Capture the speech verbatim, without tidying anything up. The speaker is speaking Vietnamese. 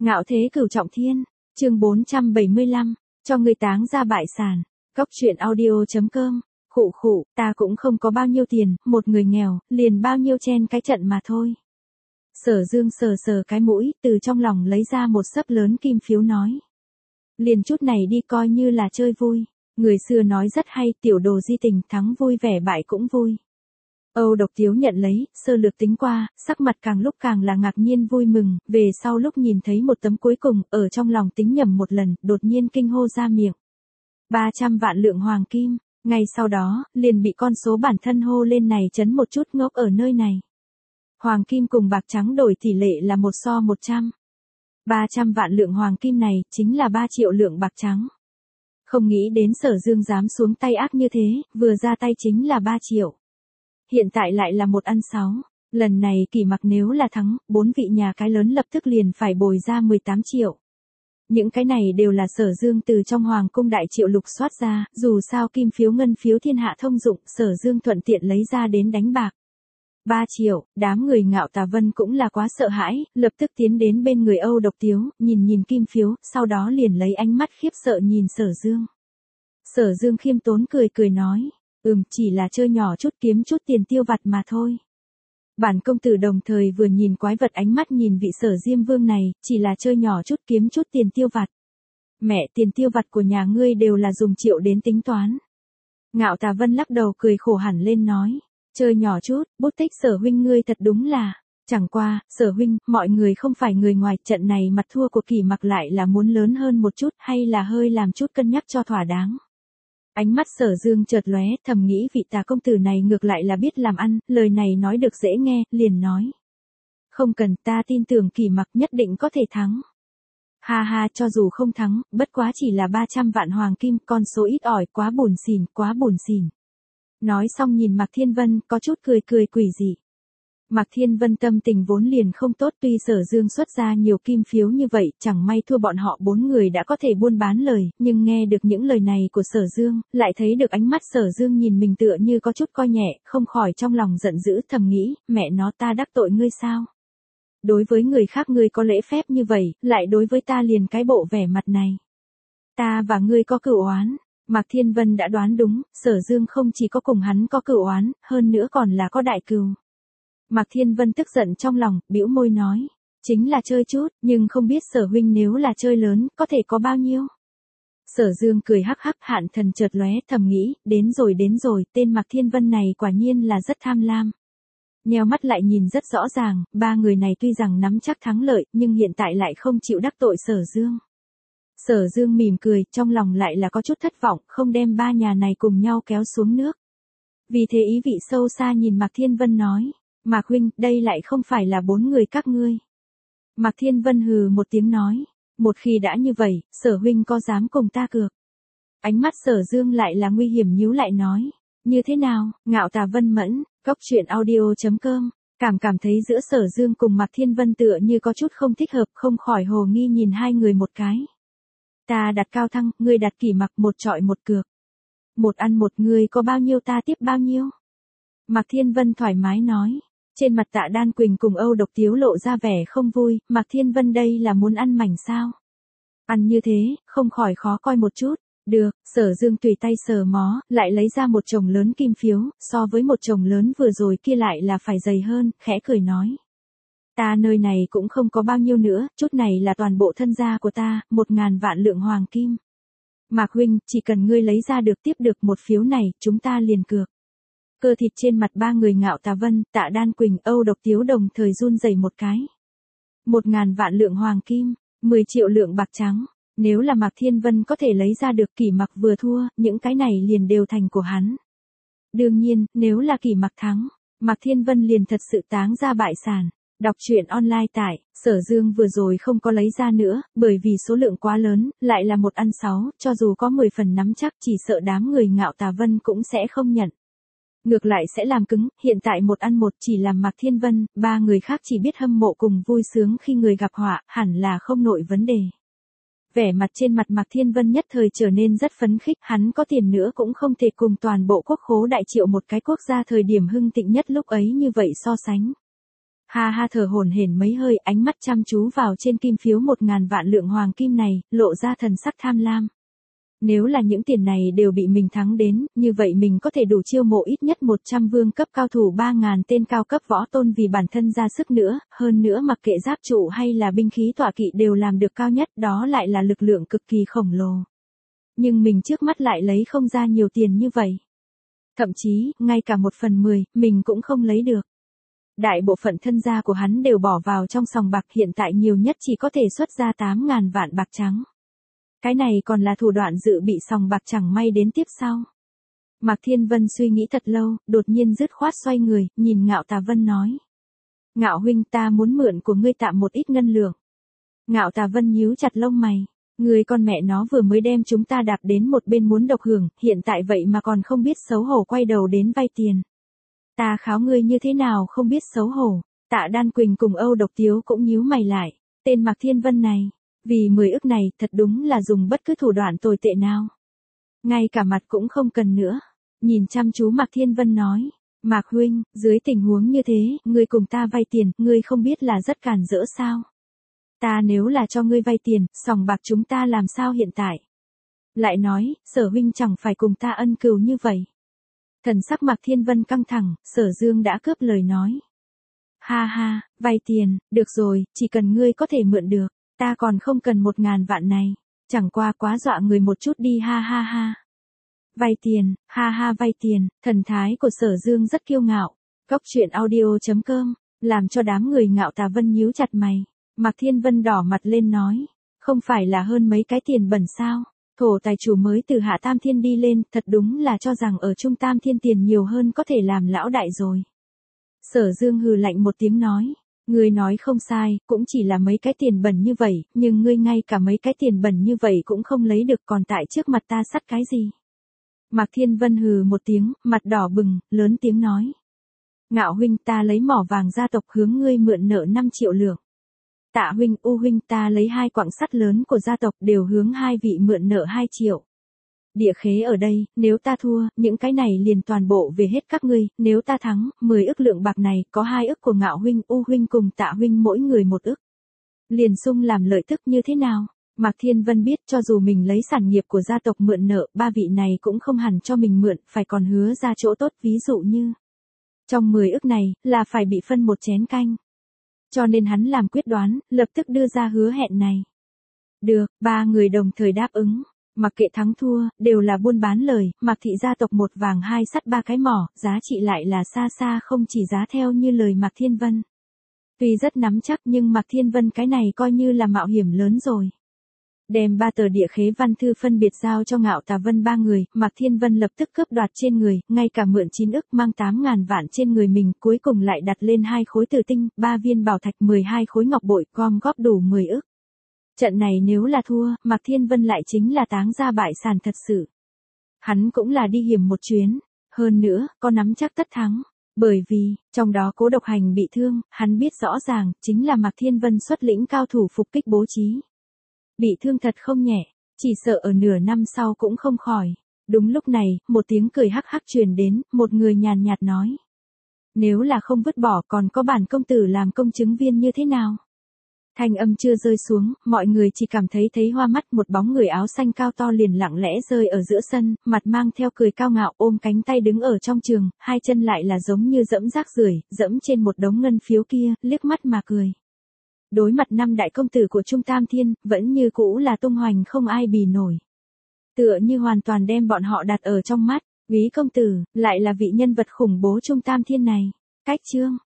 Ngạo thế cửu trọng thiên, chương bốn trăm bảy mươi lăm, cho người táng ra bại sản. Cốc truyện audio.com, khụ khụ, ta cũng không có bao nhiêu tiền, một người nghèo, liền bao nhiêu chen cái trận mà thôi. Sở Dương sờ sờ cái mũi, từ trong lòng lấy ra một xấp lớn kim phiếu nói. Liền chút này đi coi như là chơi vui. Người xưa nói rất hay, tiểu đồ di tình, thắng vui vẻ bại cũng vui. Âu Độc Tiếu nhận lấy, sơ lược tính qua, sắc mặt càng lúc càng là ngạc nhiên vui mừng, về sau lúc nhìn thấy một tấm cuối cùng, ở trong lòng tính nhầm một lần, đột nhiên kinh hô ra miệng. ba trăm vạn lượng hoàng kim, ngay sau đó, liền bị con số bản thân hô lên này chấn một chút ngốc ở nơi này. Hoàng kim cùng bạc trắng đổi tỷ lệ là một so một trăm. ba trăm vạn lượng hoàng kim này, chính là ba triệu lượng bạc trắng. Không nghĩ đến Sở Dương dám xuống tay ác như thế, vừa ra tay chính là ba triệu. Hiện tại lại là một ăn sáu, lần này Kỳ Mặc nếu là thắng, bốn vị nhà cái lớn lập tức liền phải bồi ra mười tám triệu. Những cái này đều là Sở Dương từ trong hoàng cung đại triệu lục soát ra, dù sao kim phiếu ngân phiếu thiên hạ thông dụng, Sở Dương thuận tiện lấy ra đến đánh bạc. ba triệu, đám người Ngạo Tà Vân cũng là quá sợ hãi, lập tức tiến đến bên người Âu Độc Tiếu, nhìn nhìn kim phiếu, sau đó liền lấy ánh mắt khiếp sợ nhìn Sở Dương. Sở Dương khiêm tốn cười cười nói, ừm, chỉ là chơi nhỏ chút kiếm chút tiền tiêu vặt mà thôi. Bản công tử đồng thời vừa nhìn quái vật ánh mắt nhìn vị Sở Diêm Vương này, chỉ là chơi nhỏ chút kiếm chút tiền tiêu vặt. Mẹ, tiền tiêu vặt của nhà ngươi đều là dùng triệu đến tính toán. Ngạo Tà Vân lắc đầu cười khổ hẳn lên nói, chơi nhỏ chút, bút tích Sở huynh ngươi thật đúng là, chẳng qua, Sở huynh, mọi người không phải người ngoài, trận này mặt thua của Kỳ Mặc lại là muốn lớn hơn một chút hay là hơi làm chút cân nhắc cho thỏa đáng. Ánh mắt Sở Dương chợt lóe, thầm nghĩ vị Tà công tử này ngược lại là biết làm ăn, lời này nói được dễ nghe, liền nói. Không cần, ta tin tưởng Kỳ Mặc nhất định có thể thắng. Ha ha, cho dù không thắng, bất quá chỉ là ba trăm vạn hoàng kim, con số ít ỏi, quá buồn xỉn, quá buồn xỉn. Nói xong nhìn Mạc Thiên Vân, có chút cười cười quỷ dị. Mạc Thiên Vân tâm tình vốn liền không tốt, tuy Sở Dương xuất ra nhiều kim phiếu như vậy, chẳng may thua bọn họ bốn người đã có thể buôn bán lời, nhưng nghe được những lời này của Sở Dương, lại thấy được ánh mắt Sở Dương nhìn mình tựa như có chút coi nhẹ, không khỏi trong lòng giận dữ, thầm nghĩ, mẹ nó ta đắc tội ngươi sao? Đối với người khác ngươi có lễ phép như vậy, lại đối với ta liền cái bộ vẻ mặt này. Ta và ngươi có cửu oán. Mạc Thiên Vân đã đoán đúng, Sở Dương không chỉ có cùng hắn có cửu oán, hơn nữa còn là có đại cừu. Mạc Thiên Vân tức giận trong lòng, bĩu môi nói, chính là chơi chút, nhưng không biết Sở huynh nếu là chơi lớn, có thể có bao nhiêu. Sở Dương cười hắc hắc, Hạn Thần chợt lóe, thầm nghĩ, đến rồi đến rồi, tên Mạc Thiên Vân này quả nhiên là rất tham lam. Nheo mắt lại nhìn rất rõ ràng, ba người này tuy rằng nắm chắc thắng lợi, nhưng hiện tại lại không chịu đắc tội Sở Dương. Sở Dương mỉm cười, trong lòng lại là có chút thất vọng, không đem ba nhà này cùng nhau kéo xuống nước. Vì thế ý vị sâu xa nhìn Mạc Thiên Vân nói, Mạc huynh, đây lại không phải là bốn người các ngươi. Mạc Thiên Vân hừ một tiếng nói, một khi đã như vậy, Sở huynh có dám cùng ta cược? Ánh mắt Sở Dương lại là nguy hiểm nhíu lại nói, như thế nào? Ngạo Tà Vân mẫn, cốc truyện audio.com, cảm cảm thấy giữa Sở Dương cùng Mạc Thiên Vân tựa như có chút không thích hợp, không khỏi hồ nghi nhìn hai người một cái. Ta đặt cao thăng, ngươi đặt Kỳ Mặc, một trọi một cược. Một ăn một, ngươi có bao nhiêu ta tiếp bao nhiêu? Mạc Thiên Vân thoải mái nói. Trên mặt Tạ Đan Quỳnh cùng Âu Độc Tiếu lộ ra vẻ không vui, Mạc Thiên Vân đây là muốn ăn mảnh sao? Ăn như thế, không khỏi khó coi một chút. Được, Sở Dương tùy tay sờ mó, lại lấy ra một chồng lớn kim phiếu, so với một chồng lớn vừa rồi kia lại là phải dày hơn, khẽ cười nói. Ta nơi này cũng không có bao nhiêu nữa, chút này là toàn bộ thân gia của ta, một ngàn vạn lượng hoàng kim. Mạc huynh, chỉ cần ngươi lấy ra được tiếp được một phiếu này, chúng ta liền cược. Cơ thịt trên mặt ba người Ngạo Tà Vân, Tạ Đan Quỳnh, Âu Độc Tiếu đồng thời run rẩy một cái. Một ngàn vạn lượng hoàng kim, mười triệu lượng bạc trắng. Nếu là Mạc Thiên Vân có thể lấy ra được, Kỳ Mặc vừa thua, những cái này liền đều thành của hắn. Đương nhiên, nếu là Kỳ Mặc thắng, Mạc Thiên Vân liền thật sự táng ra bại sản. Đọc truyện online tại, Sở Dương vừa rồi không có lấy ra nữa, bởi vì số lượng quá lớn, lại là một ăn sáu, cho dù có mười phần nắm chắc chỉ sợ đám người Ngạo Tà Vân cũng sẽ không nhận. Ngược lại sẽ làm cứng, hiện tại một ăn một chỉ làm Mạc Thiên Vân, ba người khác chỉ biết hâm mộ cùng vui sướng khi người gặp họa, hẳn là không nội vấn đề. Vẻ mặt trên mặt Mạc Thiên Vân nhất thời trở nên rất phấn khích, hắn có tiền nữa cũng không thể cùng toàn bộ quốc khố đại triệu một cái quốc gia thời điểm hưng thịnh nhất lúc ấy như vậy so sánh. Ha ha thở hổn hển mấy hơi, ánh mắt chăm chú vào trên kim phiếu một ngàn vạn lượng hoàng kim này, lộ ra thần sắc tham lam. Nếu là những tiền này đều bị mình thắng đến, như vậy mình có thể đủ chiêu mộ ít nhất một trăm vương cấp cao thủ ba ngàn tên cao cấp võ tôn vì bản thân ra sức nữa, hơn nữa mặc kệ giáp trụ hay là binh khí tọa kỵ đều làm được cao nhất, đó lại là lực lượng cực kỳ khổng lồ. Nhưng mình trước mắt lại lấy không ra nhiều tiền như vậy. Thậm chí, ngay cả một phần mười, mình cũng không lấy được. Đại bộ phận thân gia của hắn đều bỏ vào trong sòng bạc, hiện tại nhiều nhất chỉ có thể xuất ra tám ngàn vạn bạc trắng. Cái này còn là thủ đoạn dự bị sòng bạc chẳng may đến tiếp sau. Mạc Thiên Vân suy nghĩ thật lâu, đột nhiên dứt khoát xoay người, nhìn Ngạo Tà Vân nói. Ngạo huynh, ta muốn mượn của ngươi tạm một ít ngân lượng. Ngạo Tà Vân nhíu chặt lông mày. Người con mẹ nó vừa mới đem chúng ta đạp đến một bên muốn độc hưởng, hiện tại vậy mà còn không biết xấu hổ quay đầu đến vay tiền. Ta kháo ngươi như thế nào không biết xấu hổ. Tạ Đan Quỳnh cùng Âu Độc Tiếu cũng nhíu mày lại. Tên Mạc Thiên Vân này, vì mười ức này thật đúng là dùng bất cứ thủ đoạn tồi tệ nào. Ngay cả mặt cũng không cần nữa. Nhìn chăm chú Mạc Thiên Vân nói. Mạc huynh, dưới tình huống như thế, ngươi cùng ta vay tiền, ngươi không biết là rất cản rỡ sao? Ta nếu là cho ngươi vay tiền, sòng bạc chúng ta làm sao hiện tại? Lại nói, Sở huynh chẳng phải cùng ta ân cừu như vậy. Thần sắc Mạc Thiên Vân căng thẳng, Sở Dương đã cướp lời nói. Ha ha, vay tiền, được rồi, chỉ cần ngươi có thể mượn được, ta còn không cần một ngàn vạn này, chẳng qua quá dọa người một chút đi ha ha ha. Vay tiền, ha ha vay tiền, thần thái của Sở Dương rất kiêu ngạo. Cốc truyện audio chấm com, làm cho đám người Ngạo Tà Vân nhíu chặt mày. Mạc Thiên Vân đỏ mặt lên nói, không phải là hơn mấy cái tiền bẩn sao? Thổ tài chủ mới từ Hạ Tam Thiên đi lên, thật đúng là cho rằng ở Trung Tam Thiên tiền nhiều hơn có thể làm lão đại rồi. Sở Dương hừ lạnh một tiếng nói, ngươi nói không sai, cũng chỉ là mấy cái tiền bẩn như vậy, nhưng ngươi ngay cả mấy cái tiền bẩn như vậy cũng không lấy được, còn tại trước mặt ta sắt cái gì? Mạc Thiên Vân hừ một tiếng, mặt đỏ bừng, lớn tiếng nói. Ngạo huynh, ta lấy mỏ vàng gia tộc hướng ngươi mượn nợ năm triệu lượng. Tạ huynh, U huynh, ta lấy hai quặng sắt lớn của gia tộc đều hướng hai vị mượn nợ hai triệu. Địa khế ở đây, nếu ta thua, những cái này liền toàn bộ về hết các ngươi, nếu ta thắng, mười ức lượng bạc này, có hai ức của Ngạo huynh, U huynh cùng Tạ huynh mỗi người một ức. Liền sung làm lợi tức như thế nào? Mạc Thiên Vân biết cho dù mình lấy sản nghiệp của gia tộc mượn nợ, ba vị này cũng không hẳn cho mình mượn, phải còn hứa ra chỗ tốt, ví dụ như trong mười ức này, là phải bị phân một chén canh. Cho nên hắn làm quyết đoán, lập tức đưa ra hứa hẹn này. Được, ba người đồng thời đáp ứng. Mặc kệ thắng thua, đều là buôn bán lời, Mạc thị gia tộc một vàng hai sắt ba cái mỏ, giá trị lại là xa xa không chỉ giá theo như lời Mạc Thiên Vân. Tuy rất nắm chắc nhưng Mạc Thiên Vân cái này coi như là mạo hiểm lớn rồi. Đem ba tờ địa khế văn thư phân biệt giao cho Ngạo Tà Vân ba người, Mạc Thiên Vân lập tức cướp đoạt trên người, ngay cả mượn chín ức mang tám ngàn vạn trên người mình, cuối cùng lại đặt lên hai khối tử tinh, ba viên bảo thạch, mười hai khối ngọc bội, gom góp đủ mười ức. Trận này nếu là thua, Mạc Thiên Vân lại chính là táng ra bại sản thật sự. Hắn cũng là đi hiểm một chuyến, hơn nữa, có nắm chắc tất thắng. Bởi vì, trong đó Cố Độc Hành bị thương, hắn biết rõ ràng, chính là Mạc Thiên Vân xuất lĩnh cao thủ phục kích bố trí. Bị thương thật không nhẹ, chỉ sợ ở nửa năm sau cũng không khỏi. Đúng lúc này, một tiếng cười hắc hắc truyền đến, một người nhàn nhạt nói. Nếu là không vứt bỏ còn có bản công tử làm công chứng viên như thế nào? Thanh âm chưa rơi xuống, mọi người chỉ cảm thấy thấy hoa mắt, một bóng người áo xanh cao to liền lặng lẽ rơi ở giữa sân, mặt mang theo cười cao ngạo, ôm cánh tay đứng ở trong trường, hai chân lại là giống như dẫm rác rưởi, dẫm trên một đống ngân phiếu kia, liếc mắt mà cười. Đối mặt năm đại công tử của Trung Tam Thiên, vẫn như cũ là tung hoành không ai bì nổi. Tựa như hoàn toàn đem bọn họ đặt ở trong mắt, Úy công tử, lại là vị nhân vật khủng bố Trung Tam Thiên này. Cách chương